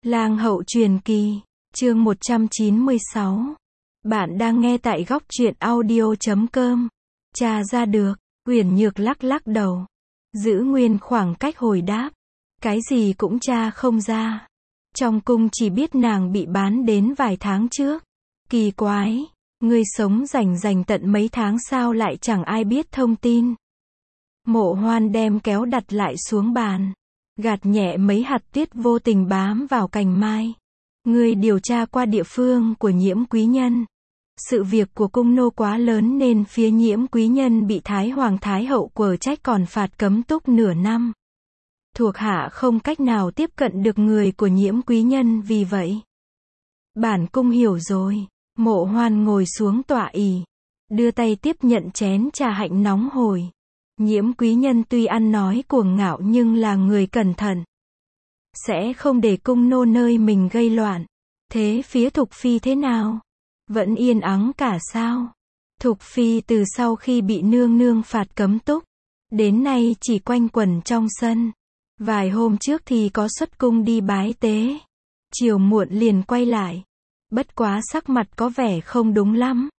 Lang hậu truyền kỳ, chương 196. Bạn đang nghe tại góc truyện audio.com. Tra ra được, Uyển Nhược lắc lắc đầu. Giữ nguyên khoảng cách hồi đáp. Cái gì cũng tra không ra. Trong cung chỉ biết nàng bị bán đến vài tháng trước. Kỳ quái, ngươi sống rành tận mấy tháng sao lại chẳng ai biết thông tin. Mộ Hoan đem kéo đặt lại xuống bàn. Gạt nhẹ mấy hạt tuyết vô tình bám vào cành mai. Ngươi điều tra qua địa phương của Nhiễm quý nhân. Sự việc của cung nô quá lớn nên phía Nhiễm quý nhân bị Thái Hoàng Thái Hậu quở trách còn phạt cấm túc nửa năm. Thuộc hạ không cách nào tiếp cận được người của Nhiễm quý nhân vì vậy. Bản cung hiểu rồi. Mộ Hoan ngồi xuống tọa ỷ, đưa tay tiếp nhận chén trà hạnh nóng hổi. Nhiễm quý nhân tuy ăn nói cuồng ngạo nhưng là người cẩn thận. Sẽ không để cung nô nơi mình gây loạn. Thế phía Thục Phi thế nào? Vẫn yên ắng cả sao? Thục Phi từ sau khi bị nương nương phạt cấm túc, đến nay chỉ quanh quẩn trong sân. Vài hôm trước thì có xuất cung đi bái tế. Chiều muộn liền quay lại. Bất quá sắc mặt có vẻ không đúng lắm.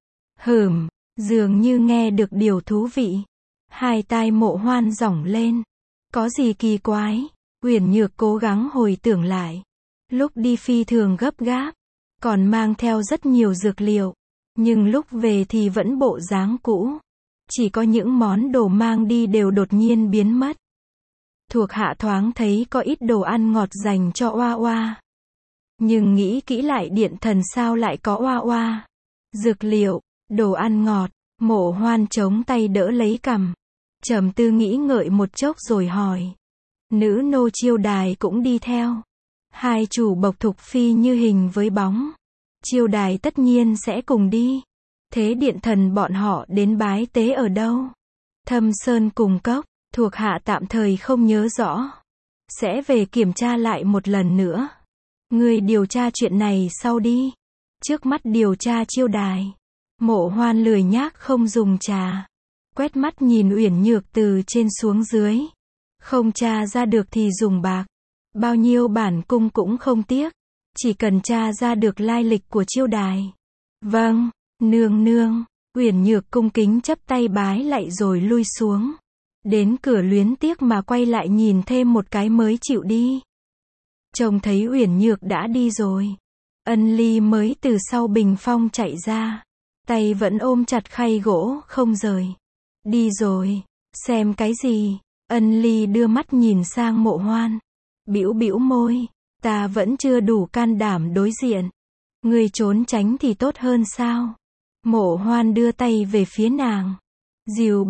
Dường như nghe được điều thú vị. Hai tai Mộ Hoan dỏng lên. Có gì kỳ quái? Uyển Nhược cố gắng hồi tưởng lại. Lúc đi phi thường gấp gáp, còn mang theo rất nhiều dược liệu. Nhưng lúc về thì vẫn bộ dáng cũ. Chỉ có những món đồ mang đi đều đột nhiên biến mất. Thuộc hạ thoáng thấy có ít đồ ăn ngọt dành cho Oa Oa. Nhưng nghĩ kỹ lại điện thần sao lại có Oa Oa. Dược liệu, đồ ăn ngọt. Mộ Hoan chống tay đỡ lấy cằm. Trầm tư nghĩ ngợi một chốc rồi hỏi. Nữ nô Chiêu Đài cũng đi theo. Hai chủ bộc Thục Phi như hình với bóng. Chiêu Đài tất nhiên sẽ cùng đi. Thế điện thần bọn họ đến bái tế ở đâu? Thâm Sơn cùng cốc, thuộc hạ tạm thời không nhớ rõ. Sẽ về kiểm tra lại một lần nữa. Ngươi điều tra chuyện này sau đi. Trước mắt điều tra Chiêu Đài. Mộ Hoan lười nhác không dùng trà. Quét mắt nhìn Uyển Nhược từ trên xuống dưới. Không tra ra được thì dùng bạc. Bao nhiêu bản cung cũng không tiếc. Chỉ cần tra ra được lai lịch của Chiêu Đài. Vâng, nương nương. Uyển Nhược cung kính chắp tay bái lạy rồi lui xuống. Đến cửa luyến tiếc mà quay lại nhìn thêm một cái mới chịu đi. Trông thấy Uyển Nhược đã đi rồi. Ân Ly mới từ sau bình phong chạy ra. Tay vẫn ôm chặt khay gỗ không rời. Đi rồi. Xem cái gì? Ân Ly đưa mắt nhìn sang Mộ Hoan. Bĩu bĩu môi. Ta vẫn chưa đủ can đảm đối diện. Ngươi trốn tránh thì tốt hơn sao? Mộ Hoan đưa tay về phía nàng. Dìu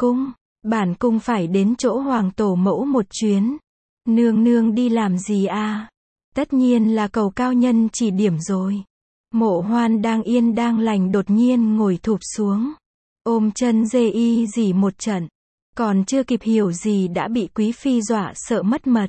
bản cung phải đến chỗ hoàng tổ mẫu một chuyến. Nương nương đi làm gì à? Tất nhiên là cầu cao nhân chỉ điểm rồi. Mộ Hoan đang yên đang lành đột nhiên ngồi thụp xuống. Ôm chân dê y dỉ một trận. Còn chưa kịp hiểu gì đã bị Quý Phi dọa sợ mất mật.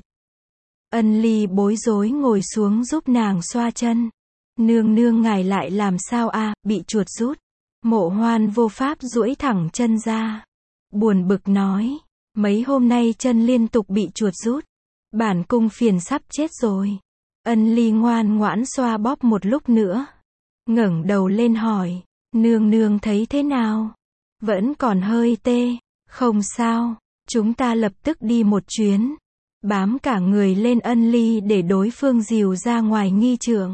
Ân Ly bối rối ngồi xuống giúp nàng xoa chân. Nương nương ngài lại làm sao à, bị chuột rút. Mộ Hoan vô pháp duỗi thẳng chân ra. Buồn bực nói. Mấy hôm nay chân liên tục bị chuột rút. Bản cung phiền sắp chết rồi. Ân Ly ngoan ngoãn xoa bóp một lúc nữa. Ngẩng đầu lên hỏi. Nương nương thấy thế nào? Vẫn còn hơi tê. Không sao. Chúng ta lập tức đi một chuyến. Bám cả người lên Ân Ly để đối phương dìu ra ngoài nghi trượng.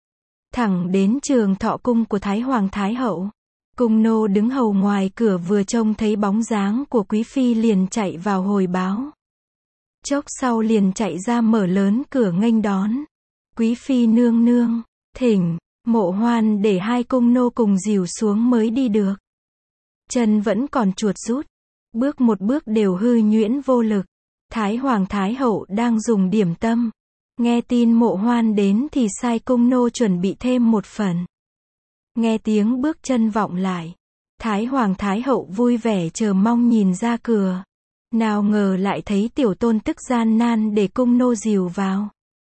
Thẳng đến Trường Thọ cung của Thái Hoàng Thái Hậu. Cung nô đứng hầu ngoài cửa vừa trông thấy bóng dáng của Quý Phi liền chạy vào hồi báo. Chốc sau liền chạy ra mở lớn cửa nghênh đón. Quý Phi nương nương, thỉnh. Mộ Hoan để hai cung nô cùng dìu xuống mới đi được. Chân vẫn còn chuột rút. Bước một bước đều hư nhuyễn vô lực. Thái Hoàng Thái Hậu đang dùng điểm tâm. Nghe tin Mộ Hoan đến thì sai cung nô chuẩn bị thêm một phần. Nghe tiếng bước chân vọng lại. Thái Hoàng Thái Hậu vui vẻ chờ mong nhìn ra cửa. Nào ngờ lại thấy tiểu tôn tức gian nan để cung nô dìu vào.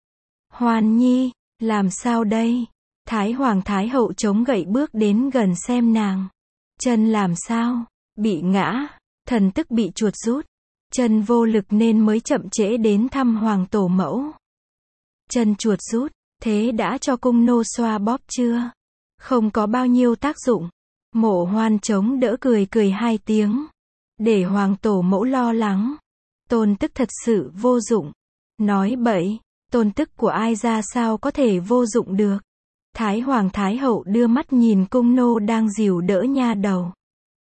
Hoan nhi, làm sao đây? Thái Hoàng Thái Hậu chống gậy bước đến gần xem nàng. Chân làm sao? Bị ngã, thần tức bị chuột rút. Chân vô lực nên mới chậm trễ đến thăm hoàng tổ mẫu. Chân chuột rút, Thế đã cho cung nô xoa bóp chưa? Không có bao nhiêu tác dụng. Mộ Hoan chống đỡ cười cười hai tiếng. Để hoàng tổ mẫu lo lắng. Tôn tức thật sự vô dụng. Nói bậy, tôn tức của ai ra sao có thể vô dụng được. Thái hoàng thái hậu đưa mắt nhìn cung nô đang dìu đỡ nha đầu.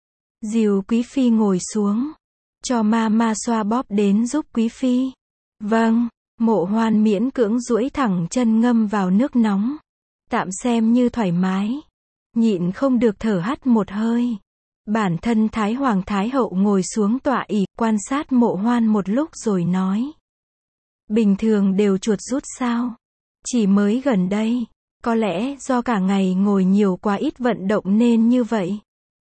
Dìu quý phi ngồi xuống. Cho ma xoa bóp đến giúp quý phi. Vâng, Mộ Hoan miễn cưỡng duỗi thẳng chân ngâm vào nước nóng. Tạm xem như thoải mái. Nhịn không được thở hắt một hơi. Bản thân Thái hoàng thái hậu ngồi xuống tọa ỷ, quan sát Mộ Hoan một lúc rồi nói. Bình thường đều chuột rút sao? Chỉ mới gần đây. Có lẽ do cả ngày ngồi nhiều quá ít vận động nên như vậy.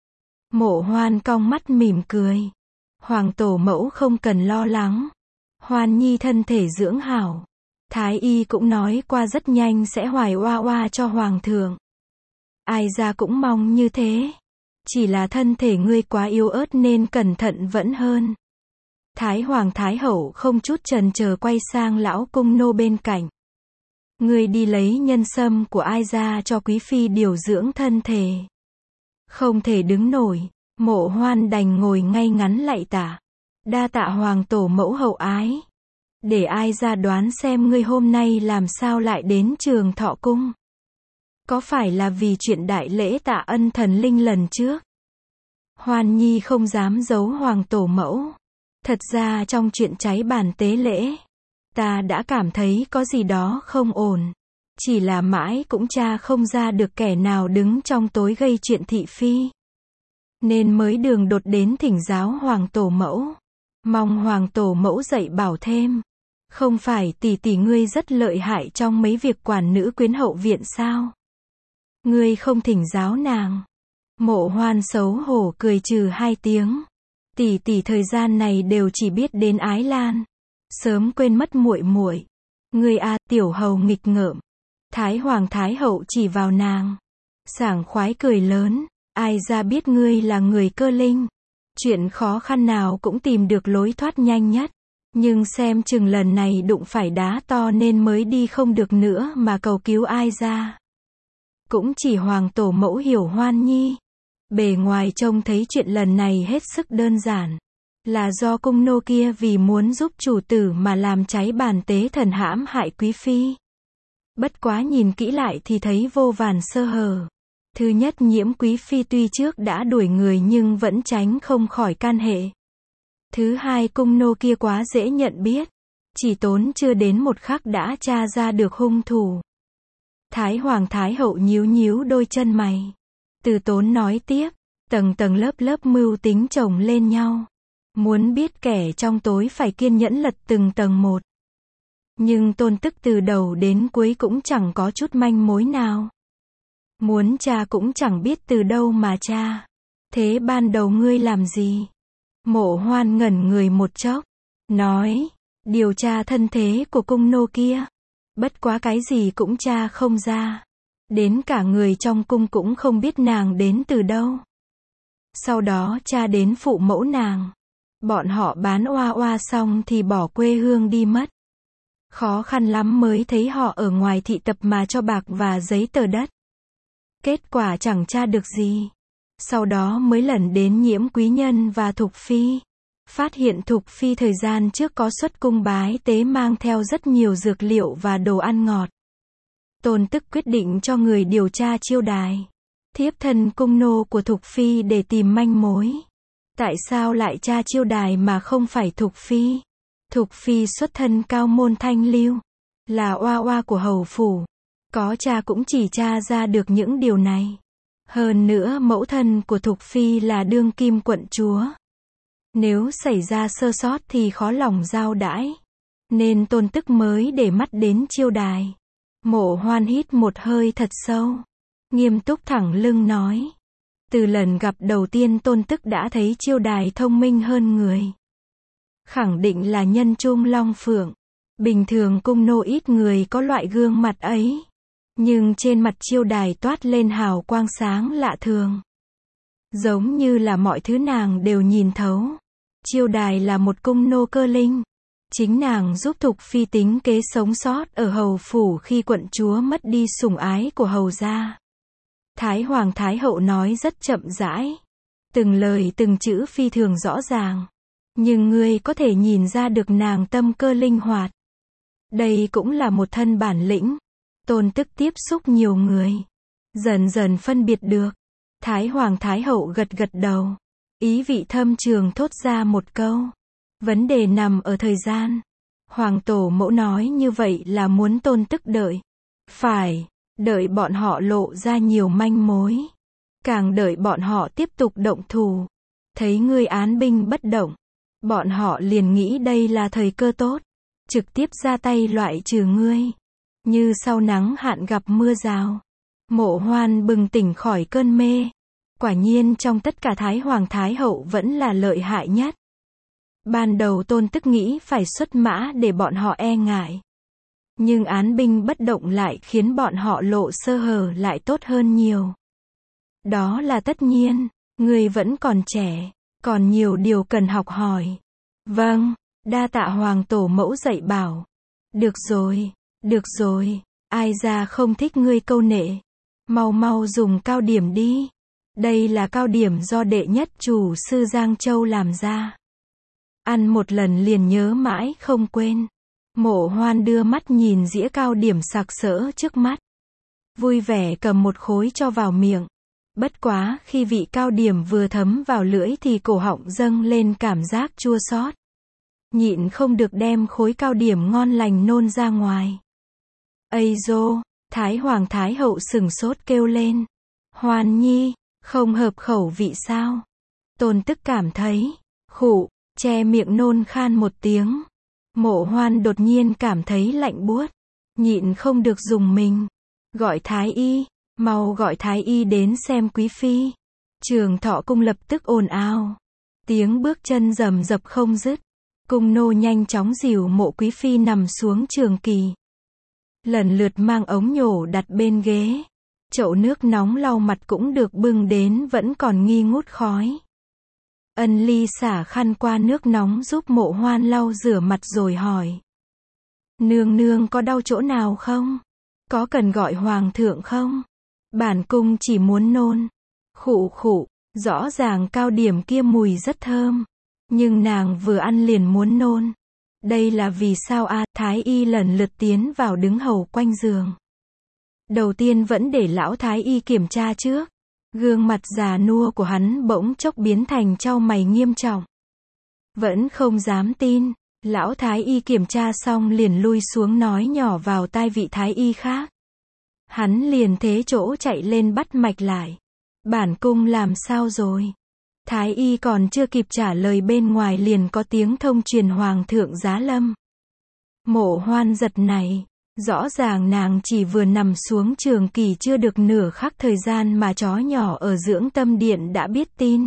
Mộ Hoan cong mắt mỉm cười. Hoàng tổ mẫu không cần lo lắng. Hoan nhi thân thể dưỡng hảo. Thái y cũng nói qua rất nhanh sẽ hoài oa oa cho hoàng thượng. Ai ra cũng mong như thế. Chỉ là thân thể ngươi quá yếu ớt nên cẩn thận vẫn hơn. Thái hoàng thái hậu không chút chần chờ quay sang lão cung nô bên cạnh. Ngươi đi lấy nhân sâm của ai ra cho quý phi điều dưỡng thân thể. Không thể đứng nổi. Mộ Hoan đành ngồi ngay ngắn lạy tạ. Đa tạ hoàng tổ mẫu hậu ái. Để ai ra đoán xem ngươi hôm nay làm sao lại đến Trường Thọ cung. Có phải là vì chuyện đại lễ tạ ân thần linh lần trước? Hoan nhi không dám giấu hoàng tổ mẫu. Thật ra trong chuyện cháy bàn tế lễ, ta đã cảm thấy có gì đó không ổn. Chỉ là mãi cũng tra không ra được kẻ nào đứng trong tối gây chuyện thị phi. Nên mới đường đột đến thỉnh giáo hoàng tổ mẫu. Mong hoàng tổ mẫu dạy bảo thêm. Không phải tỷ tỷ ngươi rất lợi hại trong mấy việc quản nữ quyến hậu viện sao? Ngươi không thỉnh giáo nàng. Mộ Hoan xấu hổ cười trừ hai tiếng. Tỷ tỷ thời gian này đều chỉ biết đến Ái Lan. Sớm quên mất muội muội. Ngươi a, tiểu hầu nghịch ngợm. Thái hoàng thái hậu chỉ vào nàng. Sảng khoái cười lớn. Ai ra biết ngươi là người cơ linh. Chuyện khó khăn nào cũng tìm được lối thoát nhanh nhất. Nhưng xem chừng lần này đụng phải đá to nên mới đi không được nữa mà cầu cứu ai ra. Cũng chỉ hoàng tổ mẫu hiểu Hoan nhi. Bề ngoài trông thấy chuyện lần này hết sức đơn giản. Là do cung nô kia vì muốn giúp chủ tử mà làm cháy bàn tế thần hãm hại quý phi. Bất quá nhìn kỹ lại thì thấy vô vàn sơ hở. Thứ nhất, Nhiễm quý phi tuy trước đã đuổi người nhưng vẫn tránh không khỏi can hệ. Thứ hai, cung nô kia quá dễ nhận biết. Chỉ tốn chưa đến một khắc đã tra ra được hung thủ. Thái hoàng thái hậu nhíu nhíu đôi chân mày. Từ Tốn nói tiếp, tầng tầng lớp lớp mưu tính chồng lên nhau. Muốn biết kẻ trong tối phải kiên nhẫn lật từng tầng một. Nhưng Tôn Tức từ đầu đến cuối cũng chẳng có chút manh mối nào. Muốn tra cũng chẳng biết từ đâu mà tra. Thế ban đầu ngươi làm gì? Mộ Hoan ngẩn người một chốc. Nói, điều tra thân thế của cung nô kia. Bất quá cái gì cũng tra không ra. Đến cả người trong cung cũng không biết nàng đến từ đâu. Sau đó tra đến phụ mẫu nàng. Bọn họ bán oa oa xong thì bỏ quê hương đi mất. Khó khăn lắm mới thấy họ ở ngoài thị tập mà cho bạc và giấy tờ đất. Kết quả chẳng tra được gì. Sau đó mới lẩn đến Nhiễm quý nhân và Thục phi. Phát hiện Thục phi thời gian trước có xuất cung bái tế mang theo rất nhiều dược liệu và đồ ăn ngọt. Tôn Tức quyết định cho người điều tra chiêu đài. Thiếp thân cung nô của Thục phi để tìm manh mối. Tại sao lại tra chiêu đài mà không phải Thục phi? Thục phi xuất thân cao môn thanh lưu. Là oa oa của hầu phủ. Có tra cũng chỉ tra ra được những điều này. Hơn nữa mẫu thân của Thục phi là đương kim quận chúa. Nếu xảy ra sơ sót thì khó lòng giao đãi. Nên Tôn Tức mới để mắt đến chiêu đài. Mộ Hoan hít một hơi thật sâu. Nghiêm túc thẳng lưng nói. Từ lần gặp đầu tiên Tôn Tức đã thấy chiêu đài thông minh hơn người. Khẳng định là nhân trung long phượng. Bình thường cung nô ít người có loại gương mặt ấy. Nhưng trên mặt chiêu đài toát lên hào quang sáng lạ thường. Giống như là mọi thứ nàng đều nhìn thấu. Chiêu đài là một cung nô cơ linh. Chính nàng giúp Thục Phi tính kế sống sót ở hầu phủ khi quận chúa mất đi sủng ái của hầu gia. Thái Hoàng Thái Hậu nói rất chậm rãi. Từng lời từng chữ phi thường rõ ràng. Nhưng ngươi có thể nhìn ra được nàng tâm cơ linh hoạt. Đây cũng là một thân bản lĩnh. Tôn Tức tiếp xúc nhiều người. Dần dần phân biệt được. Thái Hoàng Thái Hậu gật gật đầu. Ý vị thâm trường thốt ra một câu. Vấn đề nằm ở thời gian. Hoàng tổ mẫu nói như vậy là muốn Tôn Tức đợi. Phải, đợi bọn họ lộ ra nhiều manh mối. Càng đợi bọn họ tiếp tục động thủ. Thấy ngươi án binh bất động. Bọn họ liền nghĩ đây là thời cơ tốt. Trực tiếp ra tay loại trừ ngươi. Như sau nắng hạn gặp mưa rào. Mộ Hoan bừng tỉnh khỏi cơn mê. Quả nhiên trong tất cả Thái Hoàng Thái Hậu vẫn là lợi hại nhất. Ban đầu Tôn Tức nghĩ phải xuất mã để bọn họ e ngại. Nhưng án binh bất động lại khiến bọn họ lộ sơ hở lại tốt hơn nhiều. Đó là tất nhiên, ngươi vẫn còn trẻ, còn nhiều điều cần học hỏi. Vâng, đa tạ Hoàng tổ mẫu dạy bảo. Được rồi, ai ra không thích ngươi câu nệ. Mau mau dùng cao điểm đi. Đây là cao điểm do đệ nhất chủ sư Giang Châu làm ra. Ăn một lần liền nhớ mãi không quên. Mộ Hoan đưa mắt nhìn dĩa cao điểm sặc sỡ trước mắt. Vui vẻ cầm một khối cho vào miệng. Bất quá, khi vị cao điểm vừa thấm vào lưỡi thì cổ họng dâng lên cảm giác chua xót. Nhịn không được đem khối cao điểm ngon lành nôn ra ngoài. Ây dô, Thái Hoàng Thái Hậu sửng sốt kêu lên. Hoan nhi, không hợp khẩu vị sao? Tôn Tức cảm thấy, khụ, che miệng nôn khan một tiếng. Mộ Hoan đột nhiên cảm thấy lạnh buốt. Nhịn không được dùng mình. Gọi Thái Y, mau gọi Thái Y đến xem quý phi. Trường Thọ cung lập tức ồn ào. Tiếng bước chân rầm rập không dứt. Cung nô nhanh chóng dìu Mộ quý phi nằm xuống trường kỳ. Lần lượt mang ống nhổ đặt bên ghế. Chậu nước nóng lau mặt cũng được bưng đến vẫn còn nghi ngút khói. Ân Ly xả khăn qua nước nóng giúp Mộ Hoan lau rửa mặt rồi hỏi. Nương nương có đau chỗ nào không? Có cần gọi hoàng thượng không? Bản cung chỉ muốn nôn. Khụ khụ, rõ ràng cao điểm kia mùi rất thơm. Nhưng nàng vừa ăn liền muốn nôn. Đây là vì sao a? Thái Y lần lượt tiến vào đứng hầu quanh giường. Đầu tiên vẫn để lão Thái Y kiểm tra trước. Gương mặt già nua của hắn bỗng chốc biến thành chau mày nghiêm trọng. Vẫn không dám tin. Lão Thái Y kiểm tra xong liền lui xuống nói nhỏ vào tai vị Thái Y khác. Hắn liền thế chỗ chạy lên bắt mạch lại. Bản cung làm sao rồi? Thái Y còn chưa kịp trả lời bên ngoài liền có tiếng thông truyền Hoàng thượng giá lâm. Mộ Hoan giật này. Rõ ràng nàng chỉ vừa nằm xuống trường kỳ chưa được nửa khắc thời gian mà chó nhỏ ở dưỡng tâm điện đã biết tin.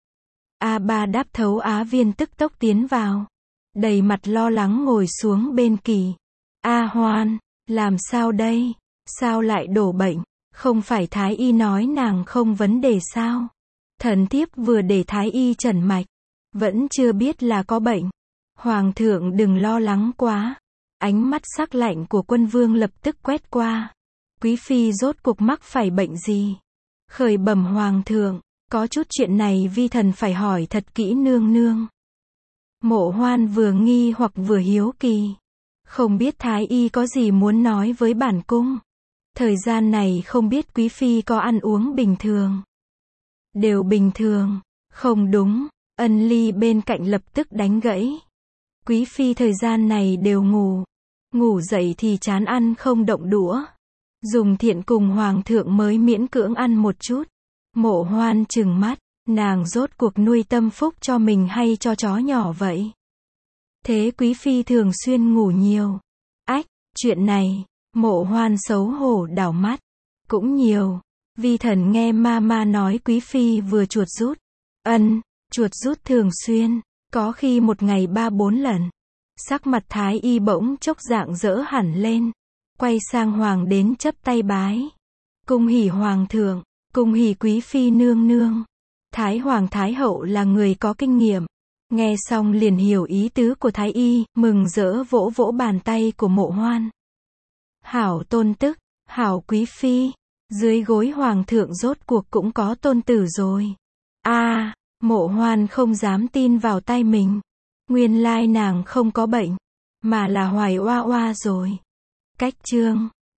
A3 Đáp Thấu Á Viên tức tốc tiến vào. Đầy mặt lo lắng ngồi xuống bên kỳ. A Hoan, làm sao đây? Sao lại đổ bệnh? Không phải Thái Y nói nàng không vấn đề sao? Thần thiếp vừa để Thái Y trần mạch. Vẫn chưa biết là có bệnh. Hoàng thượng đừng lo lắng quá. Ánh mắt sắc lạnh của Quân Vương lập tức quét qua. Quý phi rốt cuộc mắc phải bệnh gì? Khởi bẩm Hoàng thượng, có chút chuyện này vi thần phải hỏi thật kỹ nương nương. Mộ Hoan vừa nghi hoặc vừa hiếu kỳ. Không biết Thái Y có gì muốn nói với bản cung. Thời gian này không biết quý phi có ăn uống bình thường. Đều bình thường. Không đúng. Ân Ly bên cạnh lập tức đánh gãy. Quý phi thời gian này đều ngủ. Ngủ dậy thì chán ăn không động đũa. Dùng thiện cùng Hoàng thượng mới miễn cưỡng ăn một chút. Mộ Hoan trừng mắt. Nàng rốt cuộc nuôi tâm phúc cho mình hay cho chó nhỏ vậy? Thế quý phi thường xuyên ngủ nhiều. Ách, chuyện này. Mộ Hoan xấu hổ đảo mắt. Cũng nhiều. Vi thần nghe ma nói quý phi vừa chuột rút. Chuột rút thường xuyên. Có khi một ngày 3-4 lần. Sắc mặt Thái Y bỗng chốc rạng rỡ hẳn lên. Quay sang Hoàng đến chắp tay bái. Cung hỉ Hoàng thượng. Cung hỉ quý phi nương nương. Thái Hoàng Thái Hậu là người có kinh nghiệm. Nghe xong liền hiểu ý tứ của thái y, mừng rỡ vỗ vỗ bàn tay của Mộ Hoan. Hảo tôn tức, hảo quý phi, dưới gối hoàng thượng rốt cuộc cũng có tôn tử rồi. A, Mộ Hoan không dám tin vào tay mình. Nguyên lai nàng không có bệnh, mà là hoài oa oa rồi. Cách chương